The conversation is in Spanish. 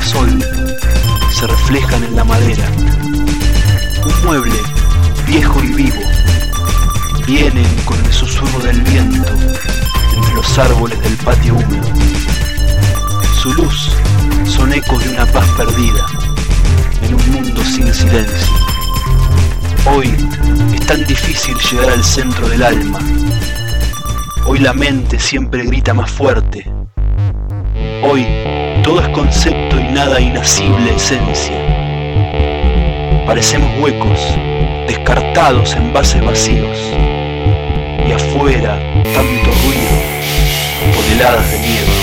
sol se reflejan en la madera. Un mueble viejo y vivo vienen con el susurro del viento entre los árboles del patio húmedo. Su luz son ecos de una paz perdida en un mundo sin silencio. Hoy es tan difícil llegar al centro del alma. Hoy la mente siempre grita más fuerte. Hoy todo es concepto y nada inacible esencia. Parecemos huecos, descartados en vases vacíos. Y afuera tanto ruido, toneladas de miedo.